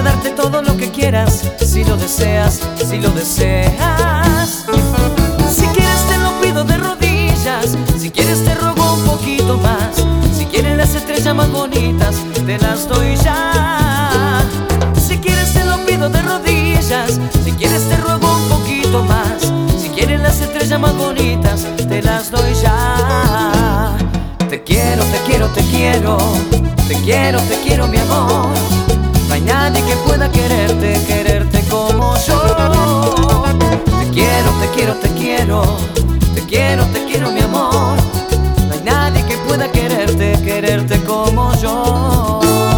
a darte todo lo que quieras, si lo deseas, si lo deseas. Si quieres te lo pido de rodillas, si quieres te ruego un poquito más. Si quieres las estrellas más bonitas, te las doy ya. Si quieres te lo pido de rodillas, si quieres te ruego un poquito más. Si quieres las estrellas más bonitas, te las doy ya. Te quiero, te quiero, te quiero, te quiero, te quiero mi amor. No hay nadie que pueda quererte, quererte como yo. Te quiero, te quiero, te quiero, te quiero, te quiero mi amor. No hay nadie que pueda quererte, quererte como yo.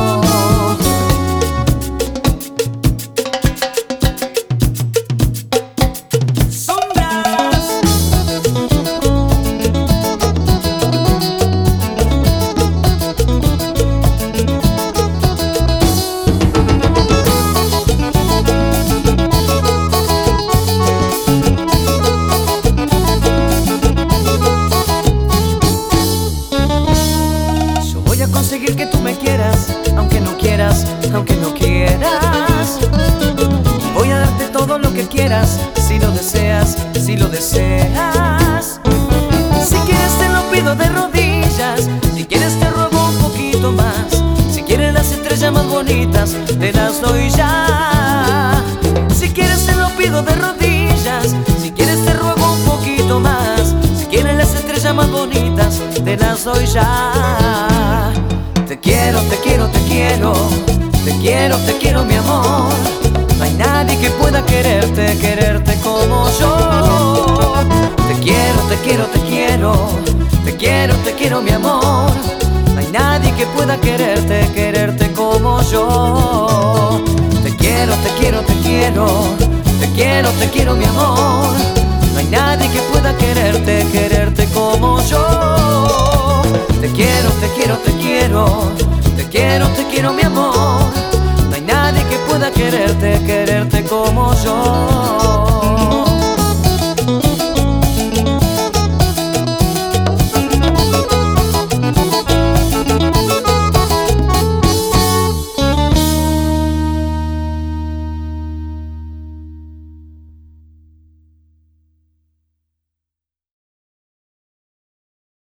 Conseguir que tú me quieras, aunque no quieras, aunque no quieras. Voy a darte todo lo que quieras, si lo deseas, si lo deseas. Si quieres te lo pido de rodillas, si quieres te ruego un poquito más. Si quieres las estrellas más bonitas, te las doy ya. Si quieres te lo pido de rodillas, si quieres te ruego un poquito más. Si quieres las estrellas más bonitas, te las doy ya. Te quiero, te quiero, te quiero, te quiero, te quiero mi amor. No hay nadie que pueda quererte, quererte como yo. Te quiero, te quiero, te quiero, te quiero, te quiero mi amor. No hay nadie que pueda quererte, quererte como yo. Te quiero, te quiero, te quiero, te quiero, te quiero mi amor. No hay nadie que pueda quererte, quererte como yo. Te quiero, te quiero, te quiero, te quiero, te quiero mi amor. No hay nadie que pueda quererte, quererte como yo.